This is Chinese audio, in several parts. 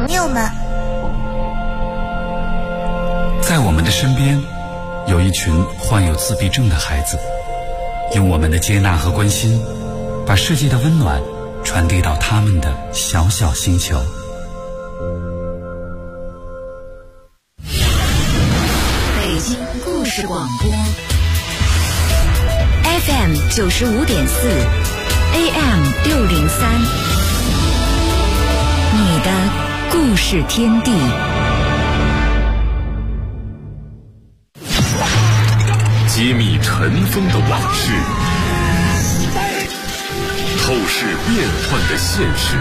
朋友们。 在我们的身边，有一群患有自闭症的孩子，用我们的接纳和关心，把世界的温暖传递到他们的小小星球。 北京故事广播 FM 95.4 AM 603，你的故事天地。 揭秘尘封的往事，透视变幻的现实，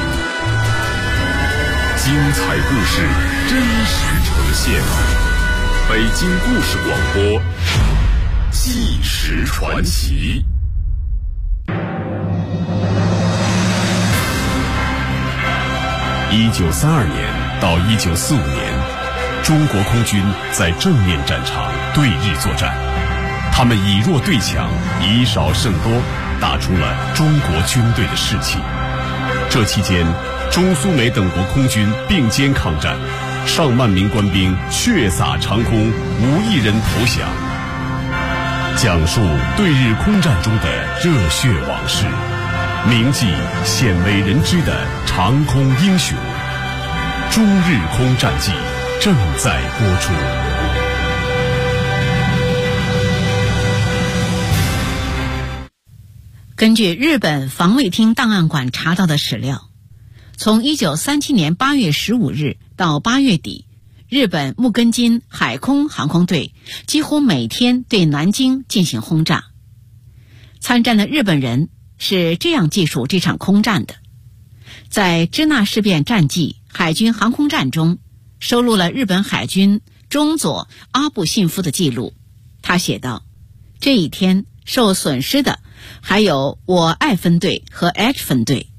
精彩故事真实呈现。北京故事广播，纪实传奇。1932年到1945年，中国空军在正面战场对日作战，他们以弱对强，以少胜多，打出了中国军队的士气。这期间，中苏美等国空军并肩抗战，上万名官兵血洒长空，无一人投降。讲述对日空战中的热血往事，铭记鲜为人知的长空英雄。中日空战记正在播出。 根据日本防卫厅档案馆查到的史料，从1937年8月15日到8月底，日本木根津海空航空队几乎每天对南京进行轰炸。参战的日本人是这样记述这场空战的：在支那事变战记海军航空战中，收录了日本海军中佐阿部信夫的记录。他写道，这一天受损失的还有我爱分队和 H 分队。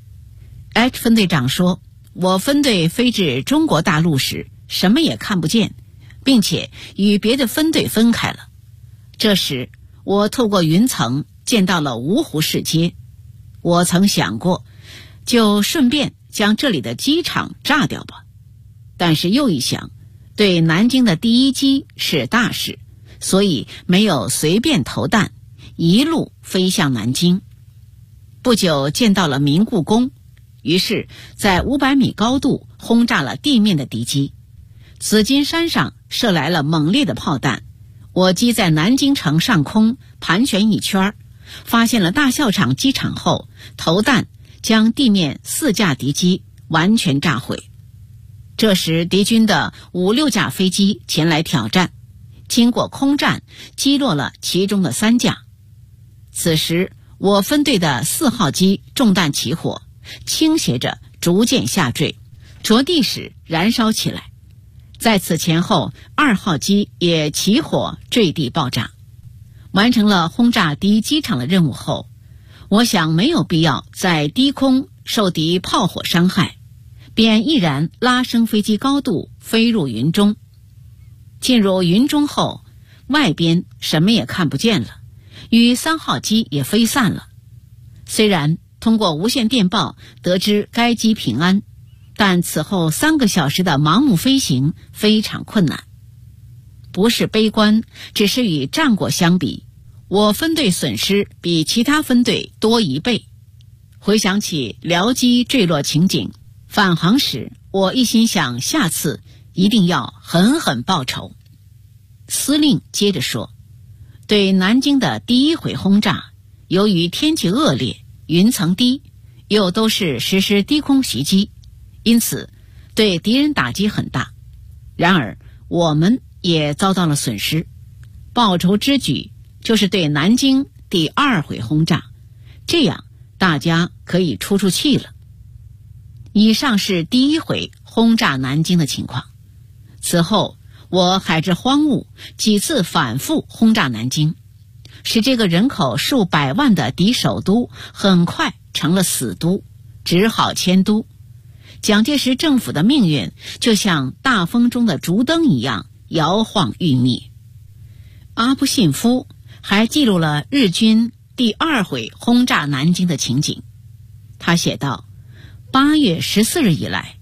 H 分队长说，我分队飞至中国大陆时什么也看不见，并且与别的分队分开了。这时我透过云层见到了芜湖市街，我曾想过就顺便将这里的机场炸掉吧，但是又一想，对南京的第一击是大事，所以没有随便投弹，一路飞向南京。不久见到了明故宫，于是在500米高度轰炸了地面的敌机。紫金山上射来了猛烈的炮弹，我机在南京城上空盘旋一圈，发现了大校场机场后，投弹将地面4架敌机完全炸毁。这时敌军的5、6架飞机前来挑战，经过空战击落了其中的3架。此时我分队的4号机中弹起火，倾斜着逐渐下坠，着地时燃烧起来。在此前后2号机也起火坠地爆炸。完成了轰炸敌机场的任务后，我想没有必要在低空受敌炮火伤害，便毅然拉升飞机高度飞入云中。进入云中后，外边什么也看不见了，与3号机也飞散了。虽然通过无线电报得知该机平安，但此后3个小时的盲目飞行非常困难。不是悲观，只是与战果相比，我分队损失比其他分队多1倍。回想起僚机坠落情景，返航时我一心想下次一定要狠狠报仇。司令接着说，对南京的第一回轰炸，由于天气恶劣，云层低，又都是实施低空袭击，因此对敌人打击很大。然而我们也遭到了损失，报仇之举就是对南京第2回轰炸，这样大家可以出气了。以上是第1回轰炸南京的情况。此后我海至荒芜，几次反复轰炸南京，使这个人口数百万的敌首都很快成了死都，只好迁都。蒋介石政府的命运就像大风中的竹灯一样摇晃欲灭。阿部信夫还记录了日军第2回轰炸南京的情景。他写道，8月14日以来，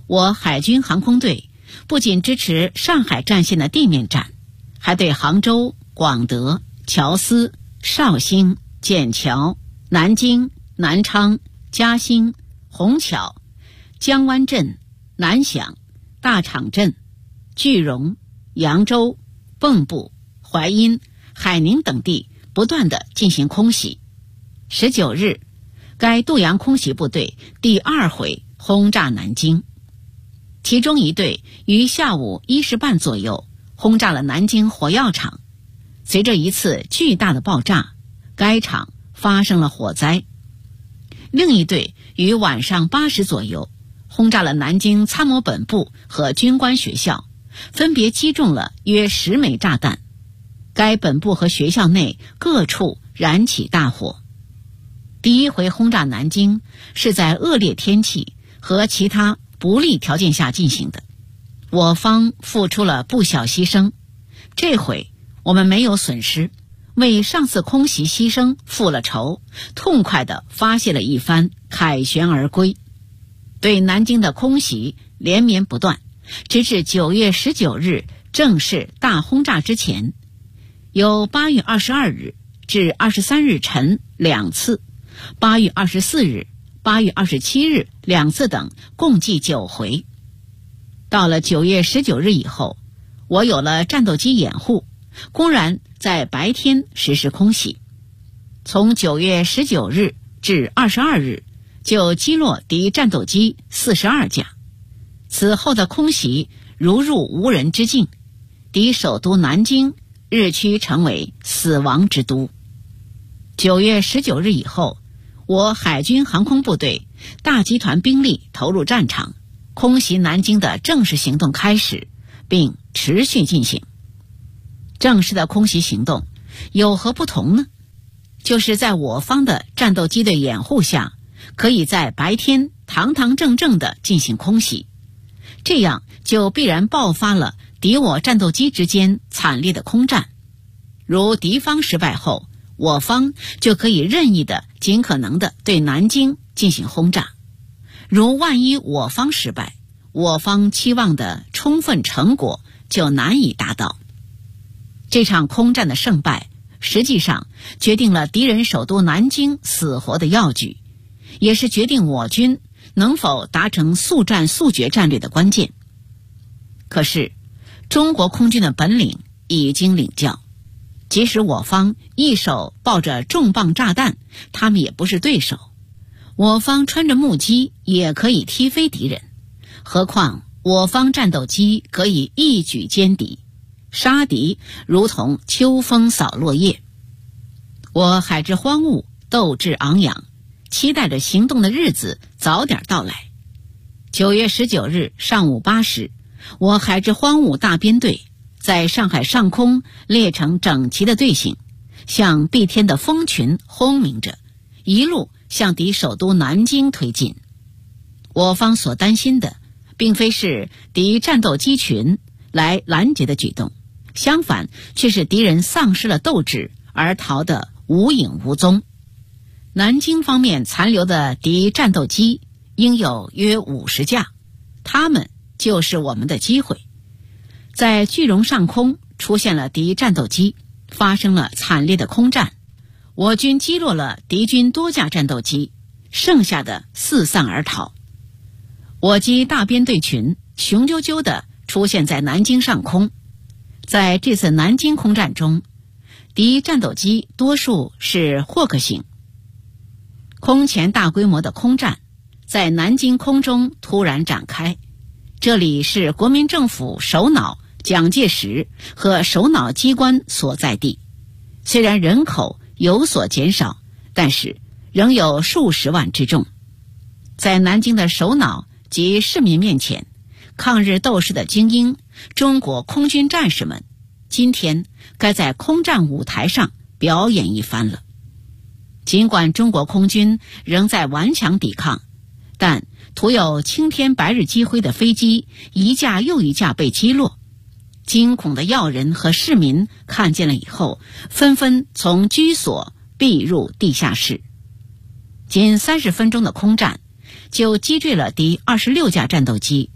我海军航空队不仅支持上海战线的地面战，还对杭州、广德、乔司、绍兴、笕桥、南京、南昌、嘉兴、虹桥、江湾镇、南响、大场镇、句容、扬州、蚌埠、淮阴、海宁等地不断地进行空袭。19日，该渡洋空袭部队第2回轰炸南京，其中一队于下午1时半左右轰炸了南京火药厂。随着一次巨大的爆炸，该厂发生了火灾。另一队于晚上8时左右轰炸了南京参谋本部和军官学校，分别击中了约10枚炸弹。该本部和学校内各处燃起大火。第1回轰炸南京是在恶劣天气和其他不利条件下进行的，我方付出了不小牺牲。这回我们没有损失，为上次空袭牺牲复了仇，痛快地发泄了一番，凯旋而归。对南京的空袭连绵不断，直至9月19日正式大轰炸之前，有8月22日至23日晨2次，8月24日、8月27日2次等，共计9回。到了9月19日以后，我有了战斗机掩护，公然在白天实施空袭。从9月19日至22日，就击落敌战斗机42架。此后的空袭如入无人之境，敌首都南京日趋成为死亡之都。9月19日以后，我海军航空部队大集团兵力投入战场，空袭南京的正式行动开始，并持续进行。正式的空袭行动有何不同呢？就是在我方的战斗机的掩护下，可以在白天堂堂正正地进行空袭，这样就必然爆发了敌我战斗机之间惨烈的空战。如敌方失败后，我方就可以任意的、尽可能的对南京进行轰炸。如万一我方失败，我方期望的充分成果就难以达到。这场空战的胜败，实际上决定了敌人首都南京死活的要举，也是决定我军能否达成速战速决战略的关键。可是，中国空军的本领已经领教，即使我方一手抱着重磅炸弹，他们也不是对手。我方穿着木屐也可以踢飞敌人，何况我方战斗机可以一举歼敌，杀敌如同秋风扫落叶。我海之荒芜，斗志昂扬，期待着行动的日子早点到来。9月19日上午8时，我海之荒芜大编队在上海上空列成整齐的队形，像蔽天的蜂群轰鸣着，一路向敌首都南京推进。我方所担心的并非是敌战斗机群来拦截的举动，相反却是敌人丧失了斗志而逃得无影无踪。南京方面残留的敌战斗机应有约50架，他们就是我们的机会。在句容上空出现了敌战斗机，发生了惨烈的空战，我军击落了敌军多架战斗机，剩下的四散而逃。我机大编队群雄赳赳地出现在南京上空。在这次南京空战中，敌战斗机多数是霍克型。空前大规模的空战在南京空中突然展开，这里是国民政府首脑蒋介石和首脑机关所在地，虽然人口有所减少，但是仍有数十万之众。在南京的首脑及市民面前，抗日斗士的精英，中国空军战士们，今天该在空战舞台上表演一番了。尽管中国空军仍在顽强抵抗，但徒有青天白日积辉的飞机一架又一架被击落。惊恐的要人和市民看见了以后，纷纷从居所避入地下室。仅30分钟的空战，就击坠了敌26架战斗机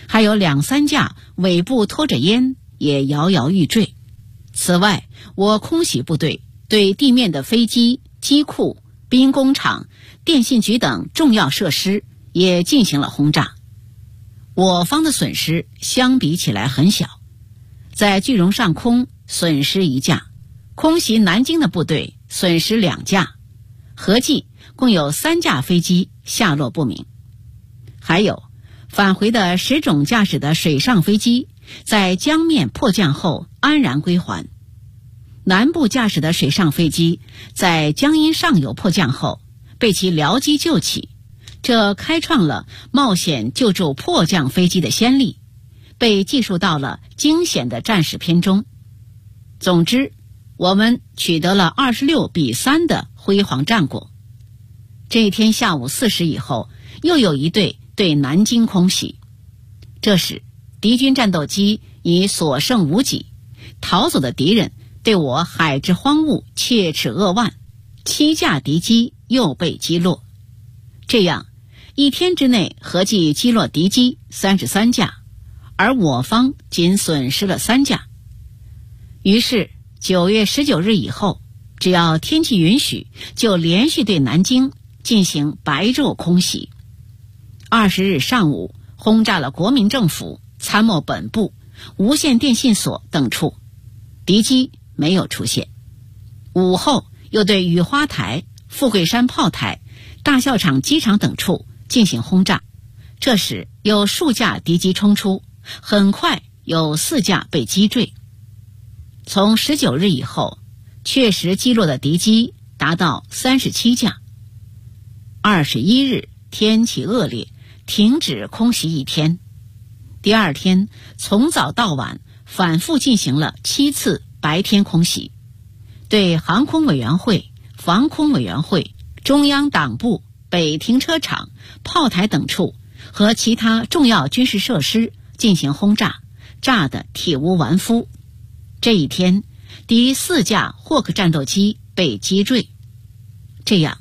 还有2-3架尾部拖着烟也摇摇欲坠。此外，我空袭部队对地面的飞机、机库、兵工厂、电信局等重要设施也进行了轰炸。我方的损失相比起来很小，在句容上空损失1架，空袭南京的部队损失2架，合计共有3架飞机下落不明。还有返回的10种驾驶的水上飞机在江面迫降后安然归还，南部驾驶的水上飞机在江阴上游迫降后被其僚机救起，这开创了冒险救助迫降飞机的先例，被记述到了惊险的战史篇中。总之，我们取得了26-3的辉煌战果。这一天下午4时以后，又有一队对南京空袭。这时，敌军战斗机已所剩无几，逃走的敌人对我海之荒物切齿扼腕，7架敌机又被击落。这样，一天之内合计击落敌机33架，而我方仅损失了3架。于是9月19日以后，只要天气允许，就连续对南京进行白昼空袭。20日上午轰炸了国民政府、参谋本部、无线电信所等处，敌机没有出现。午后又对雨花台、富贵山炮台、大校场机场等处进行轰炸，这时有数架敌机冲出，很快有4架被击坠。从19日以后，确实击落的敌机达到37架。21日天气恶劣，停止空袭1天。第2天从早到晚反复进行了7次白天空袭，对航空委员会、防空委员会、中央党部、北停车场、炮台等处和其他重要军事设施进行轰炸，炸得体无完肤。这一天，第4架霍克战斗机被击坠。这样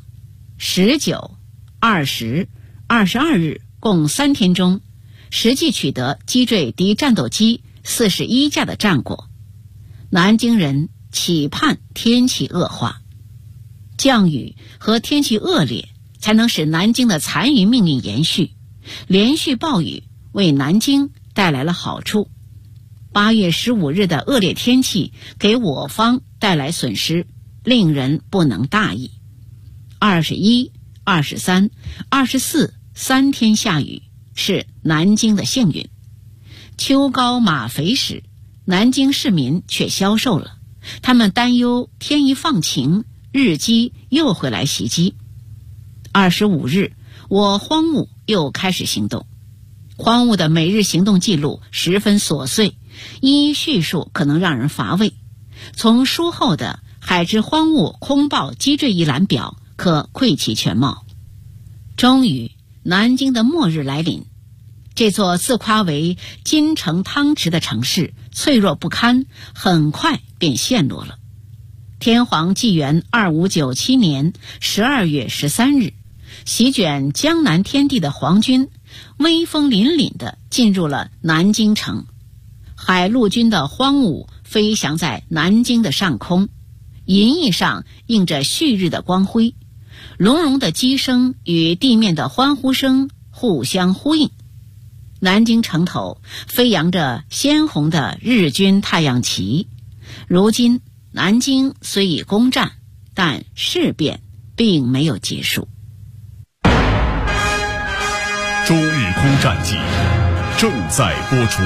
19、20、22日共3天中，实际取得击坠敌战斗机41架的战果。南京人期盼天气恶化，降雨和天气恶劣才能使南京的残余命运延续。连续暴雨为南京带来了好处。8月15日的恶劣天气给我方带来损失，令人不能大意。21、23、24 3天下雨是南京的幸运。秋高马肥时，南京市民却消瘦了，他们担忧天一放晴，日机又会来袭击。25日，我荒务又开始行动。荒务的每日行动记录十分琐碎，一一叙述可能让人乏味。从书后的海之荒务空爆击坠一览表可窥其全貌。终于，南京的末日来临。这座自夸为金城汤池的城市脆弱不堪，很快便陷落了。天皇纪元2597年12月13日，席卷江南天地的皇军威风凛凛地进入了南京城。海陆军的荒舞飞翔在南京的上空，银翼上映着旭日的光辉，隆隆的机声与地面的欢呼声互相呼应。南京城头飞扬着鲜红的日军太阳旗。如今南京虽已攻占，但事变并没有结束。 中日空战记正在播出。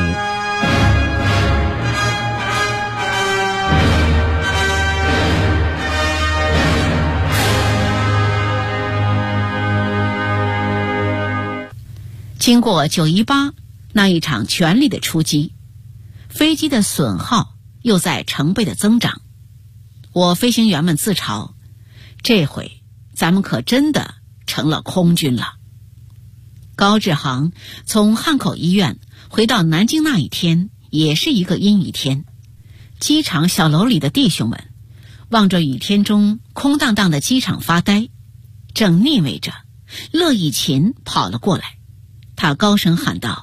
经过918那一场全力的出击，飞机的损耗又在成倍的增长。我飞行员们自嘲，这回咱们可真的成了空军了。高志航从汉口医院回到南京那一天也是一个阴雨天。机场小楼里的弟兄们望着雨天中空荡荡的机场发呆，正腻味着，乐以琴跑了过来。他高声喊道：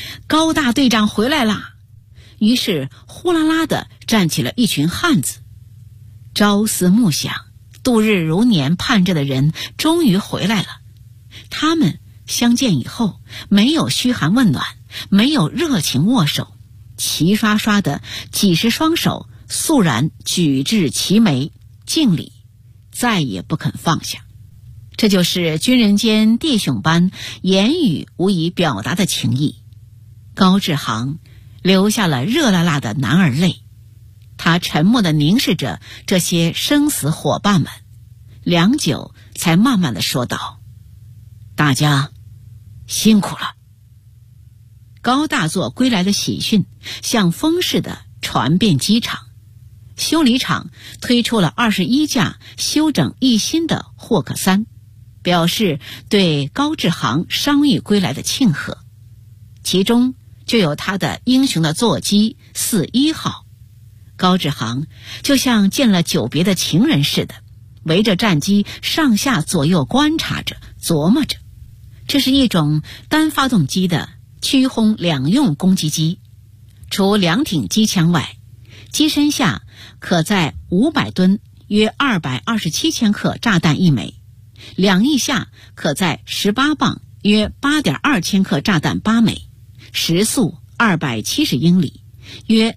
高大队长回来啦！”于是呼啦啦地站起了一群汉子。朝思暮想、度日如年盼着的人终于回来了。他们相见以后，没有嘘寒问暖，没有热情握手，齐刷刷的几十双手肃然举至齐眉敬礼，再也不肯放下。这就是军人间弟兄般言语无以表达的情谊。高志航流下了热辣辣的男儿泪，他沉默地凝视着这些生死伙伴们，良久才慢慢地说道：“大家辛苦了。”高大作归来的喜讯像风似的传遍机场，修理厂推出了21架修整一新的霍克3，表示对高志航伤愈归来的庆贺，其中就有他的英雄的座机41号。高志航就像见了久别的情人似的，围着战机上下左右观察着，琢磨着。这是一种单发动机的驱轰两用攻击机，除两挺机枪外，机身下可载500吨约227千克炸弹一枚，两翼下可载18磅约8.2千克炸弹8枚，时速270英里，约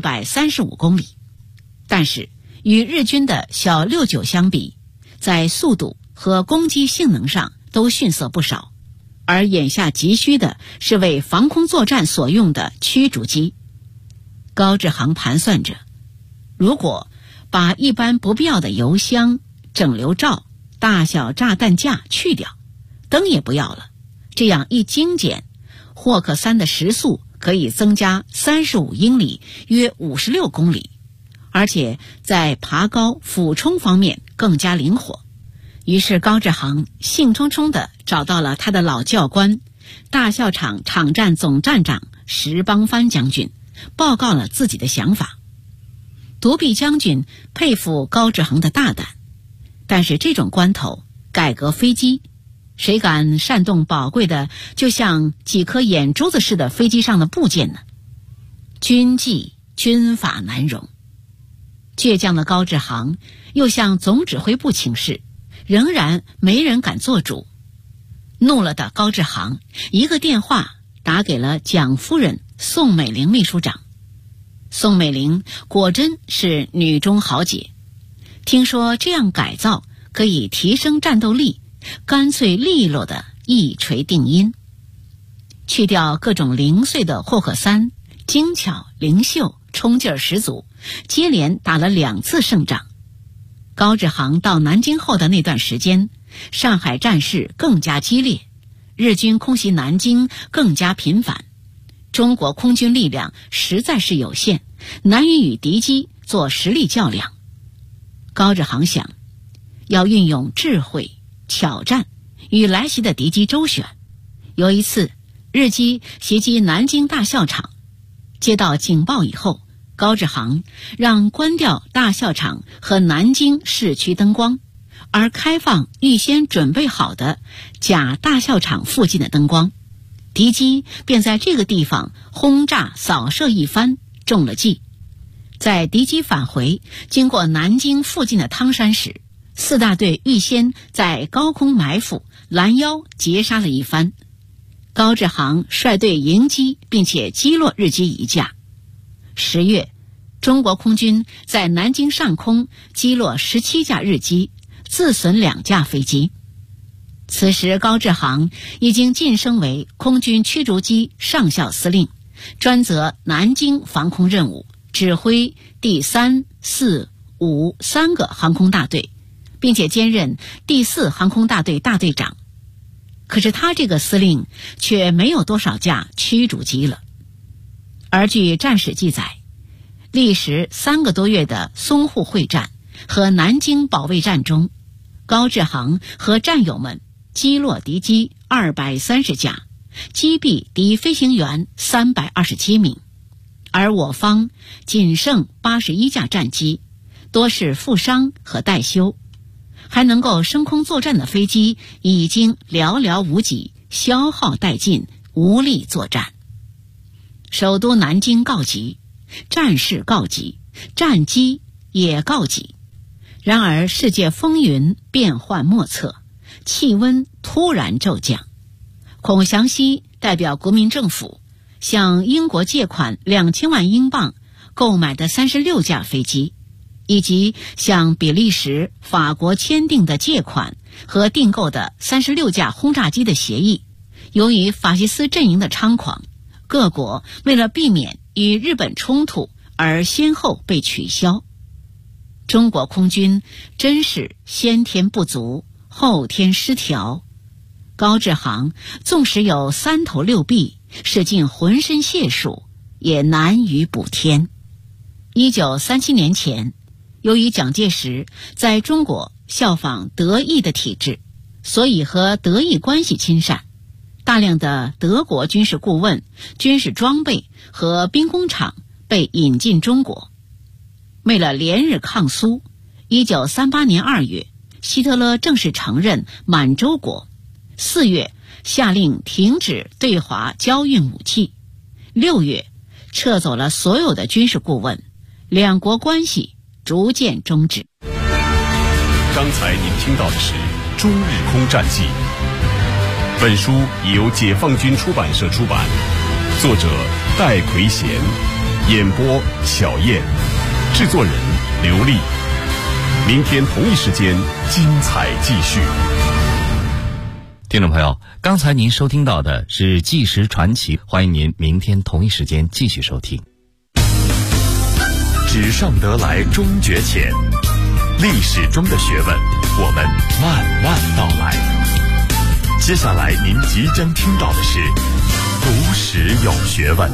435公里。但是与日军的小69相比，在速度和攻击性能上都逊色不少，而眼下急需的是为防空作战所用的驱逐机。高志航盘算着，如果把一般不必要的油箱、整流罩、大小炸弹架去掉，灯也不要了，这样一精简，霍克3的时速可以增加35英里，约56公里，而且在爬高俯冲方面更加灵活。于是高志航兴冲冲地找到了他的老教官，大校场场战总站长石邦藩将军，报告了自己的想法。独臂将军佩服高志航的大胆，但是这种关头改革飞机，谁敢擅动宝贵的就像几颗眼珠子似的飞机上的部件呢？军纪军法难容。倔强的高志航又向总指挥部请示，仍然没人敢做主。怒了的高志航一个电话打给了蒋夫人宋美龄秘书长。宋美龄果真是女中豪杰，听说这样改造可以提升战斗力，干脆利落的一锤定音。去掉各种零碎的霍克3，精巧灵秀，冲劲儿十足，接连打了2次胜仗。高志航到南京后的那段时间，上海战事更加激烈，日军空袭南京更加频繁，中国空军力量实在是有限，难以与敌机做实力较量。高志航想，要运用智慧挑战，与来袭的敌机周旋。有一次，日机袭击南京大校场，接到警报以后，高志航让关掉大校场和南京市区灯光，而开放预先准备好的假大校场附近的灯光，敌机便在这个地方轰炸扫射一番，中了计。在敌机返回经过南京附近的汤山时，4大队预先在高空埋伏拦腰截杀了一番。高志航率队迎击，并且击落日机1架。10月，中国空军在南京上空击落17架日机，自损2架飞机。此时高志航已经晋升为空军驱逐机上校司令，专责南京防空任务，指挥第3、4、5 3个航空大队，并且兼任第4航空大队大队长。可是他这个司令却没有多少架驱逐机了。而据战史记载，历时3个多月的淞沪会战和南京保卫战中，高志航和战友们击落敌机230架，击毙敌飞行员327名，而我方仅剩81架战机，多是负伤和待修，还能够升空作战的飞机已经寥寥无几，消耗殆尽，无力作战。 首都南京告急，战事告急，战机也告急。然而世界风云变幻莫测，气温突然骤降。孔祥熙代表国民政府向英国借款2000万英镑购买的36架飞机，以及向比利时、法国签订的借款和订购的36架轰炸机的协议，由于法西斯阵营的猖狂，各国为了避免与日本冲突而先后被取消。中国空军真是先天不足，后天失调。高志航纵使有3头6臂，使尽浑身解数，也难于补天。1937年前，由于蒋介石在中国效仿德意的体制，所以和德意关系亲善，大量的德国军事顾问、军事装备和兵工厂被引进中国。为了连日抗苏，1938年2月，希特勒正式承认满洲国，4月下令停止对华交运武器，6月撤走了所有的军事顾问，两国关系逐渐终止。 刚才您听到的是《中日空战记》，本书已由解放军出版社出版，作者戴奎贤，演播小燕，制作人刘丽。明天同一时间精彩继续。 听众朋友，刚才您收听到的是《纪实传奇》，欢迎您明天同一时间继续收听。 纸上得来终觉浅，历史中的学问，我们慢慢道来。接下来您即将听到的是读史有学问。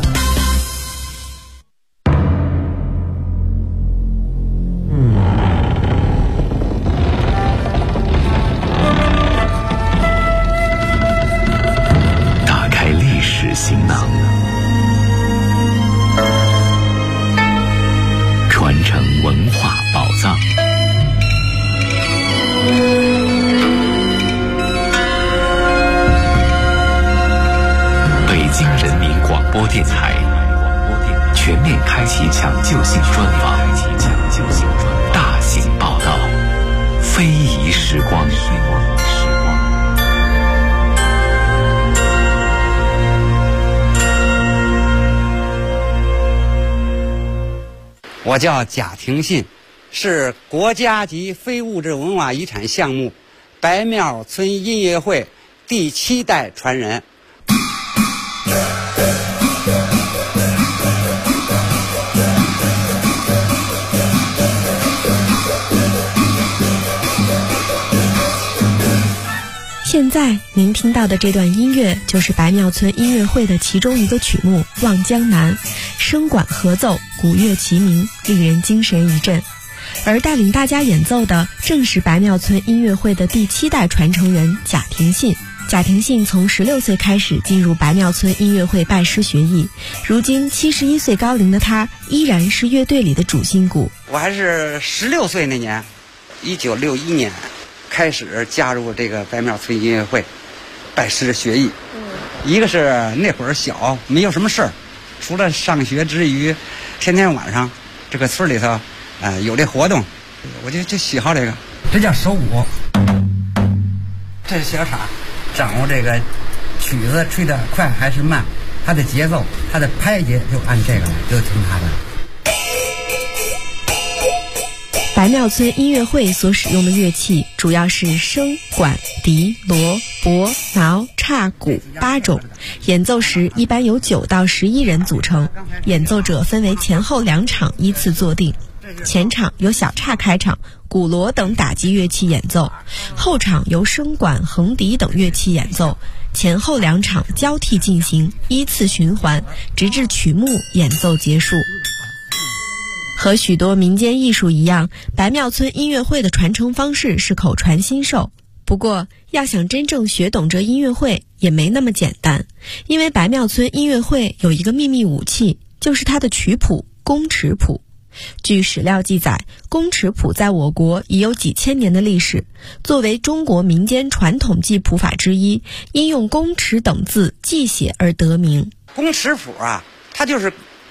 打开历史行囊，传承文化宝藏。北京人民广播电台全面开启抢救性专访，大型报道，非遗时光。 我叫贾廷信，是国家级非物质文化遗产项目白庙村音乐会第7代传人。 现在您听到的这段音乐就是白庙村音乐会的其中一个曲目《望江南》，声管合奏，鼓乐齐鸣，令人精神一振。而带领大家演奏的正是白庙村音乐会的第7代传承人贾廷信。贾廷信从16岁开始进入白庙村音乐会拜师学艺，如今71岁高龄的他依然是乐队里的主心骨。 我还是16岁那年，1961年开始加入这个白庙村音乐会拜师学艺。一个是那会儿小，没有什么事儿，除了上学之余，天天晚上这个村里头有这活动，我就喜好这个。这叫手鼓，这是小叉，掌握这个曲子吹得快还是慢，它的节奏，它的拍节就按这个来，就听它的。 白庙村音乐会所使用的乐器主要是笙、管、笛、锣、钹、挠、叉、鼓8种，演奏时一般由9到11人组成，演奏者分为前后2场依次坐定。前场由小叉开场，鼓锣等打击乐器演奏，后场由笙管、横笛等乐器演奏，前后2场交替进行，依次循环，直至曲目演奏结束。和许多民间艺术一样，白庙村音乐会的传承方式是口传心授。不过，要想真正学懂这音乐会也没那么简单，因为白庙村音乐会有一个秘密武器，就是它的曲谱宫尺谱。据史料记载，宫尺谱在我国已有几千年的历史，作为中国民间传统记谱法之一，因用宫尺等字记写而得名。 宫尺谱啊， 它就是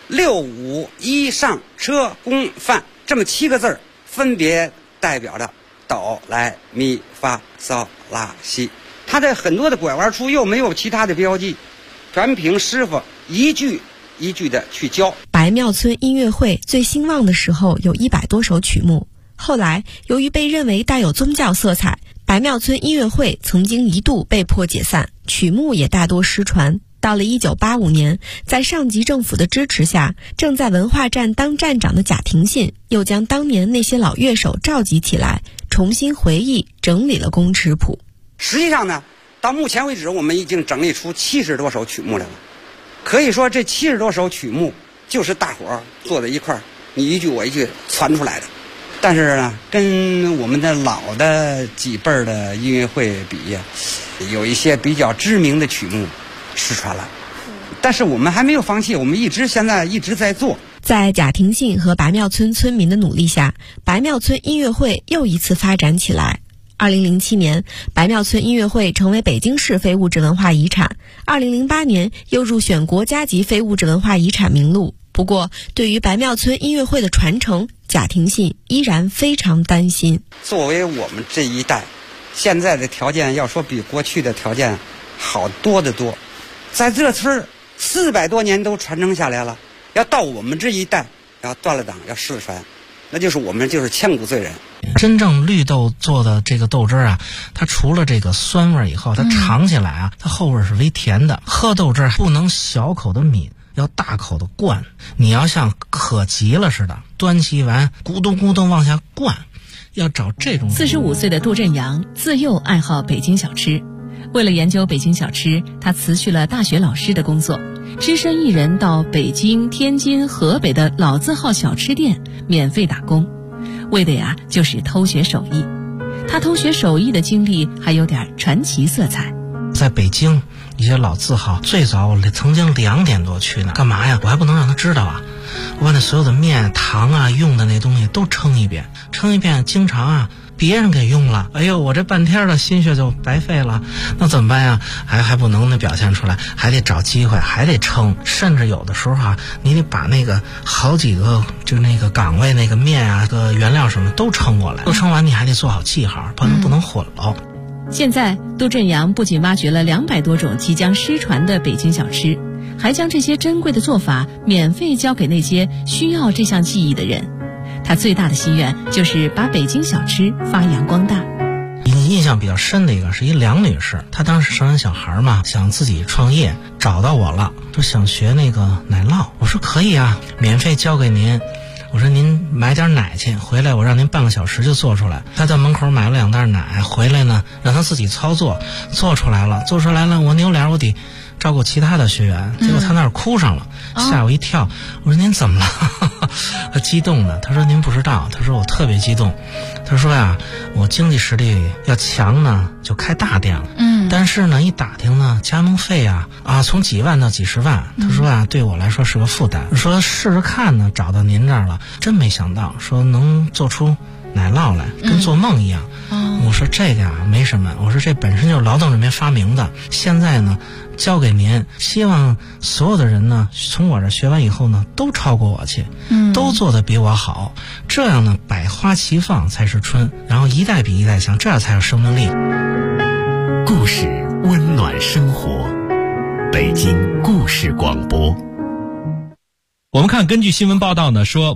6、5、1上车公范这么7个字儿，分别代表着哆来咪发嗦拉西。它在很多的拐弯处又没有其他的标记，全凭师傅一句一句的去教。 白庙村音乐会最兴旺的时候有100多首曲目，后来由于被认为带有宗教色彩，白庙村音乐会曾经一度被迫解散，曲目也大多失传。到了1985年，在上级政府的支持下，正在文化站当站长的贾廷信又将当年那些老乐手召集起来，重新回忆整理了工尺谱。 实际上呢，到目前为止我们已经整理出70多首曲目来了。可以说这70多首曲目就是大伙儿坐在一块儿，你一句我一句传出来的。但是呢，跟我们的老的几辈儿的音乐会比呀，有一些比较知名的曲目失传了。但是我们还没有放弃，我们现在一直在做。 在贾廷信和白庙村村民的努力下，白庙村音乐会又一次发展起来。2007年，白庙村音乐会成为北京市非物质文化遗产。2008年又入选国家级非物质文化遗产名录。不过，对于白庙村音乐会的传承，贾廷信依然非常担心。 作为我们这一代，现在的条件要说比过去的条件好多得多。在这村400多年都传承下来了，要到我们这一代要断了档，要失传，那就是我们就是千古罪人。 真正绿豆做的这个豆汁啊，它除了这个酸味以后，它尝起来啊，它后味是微甜的。喝豆汁不能小口的抿，要大口的灌。你要像渴急了似的，端起碗咕咚咕咚往下灌，要找这种。 45岁的杜振阳自幼爱好北京小吃，为了研究北京小吃，他辞去了大学老师的工作，只身一人到北京、天津、河北的老字号小吃店免费打工，为的呀就是偷学手艺。他偷学手艺的经历还有点传奇色彩。 在北京一些老字号，最早我曾经2点多去呢，干嘛呀？我还不能让他知道啊！我把那所有的面、糖啊、用的那东西都称一遍，经常啊别人给用了，哎呦，我这半天的心血就白费了，那怎么办呀？还不能表现出来，还得找机会，还得称，甚至有的时候啊，你得把那个好几个就那个岗位那个面啊、个原料什么都称过来，都称完你还得做好记号，不能混了。 现在杜振阳不仅挖掘了200多种即将失传的北京小吃，还将这些珍贵的做法免费教给那些需要这项技艺的人。他最大的心愿就是把北京小吃发扬光大。 印象比较深的一个是一梁女士，她当时生完小孩嘛，想自己创业，找到我了，说想学那个奶酪。我说可以啊，免费教给您。我说您买点奶去，回来我让您半个小时就做出来。他在门口买了2袋奶，回来呢让他自己操作，做出来了，我扭脸我得照顾其他的学员，结果他那儿哭上了，吓我一跳。我说您怎么了？他激动的，他说您不知道，他说我特别激动。他说呀，我经济实力要强呢，就开大店了。但是呢，一打听呢，加盟费啊从几万到几十万。他说啊，对我来说是个负担。说试试看呢，找到您这儿了，真没想到，说能做出奶酪来，跟做梦一样。我说这个啊没什么，我说这本身就是劳动人民发明的，现在呢交给您，希望所有的人呢从我这学完以后呢都超过我去，都做得比我好，这样呢百花齐放才是春，然后一代比一代强，这样才有生命力。 故事温暖生活，北京故事广播。 我们看，根据新闻报道呢说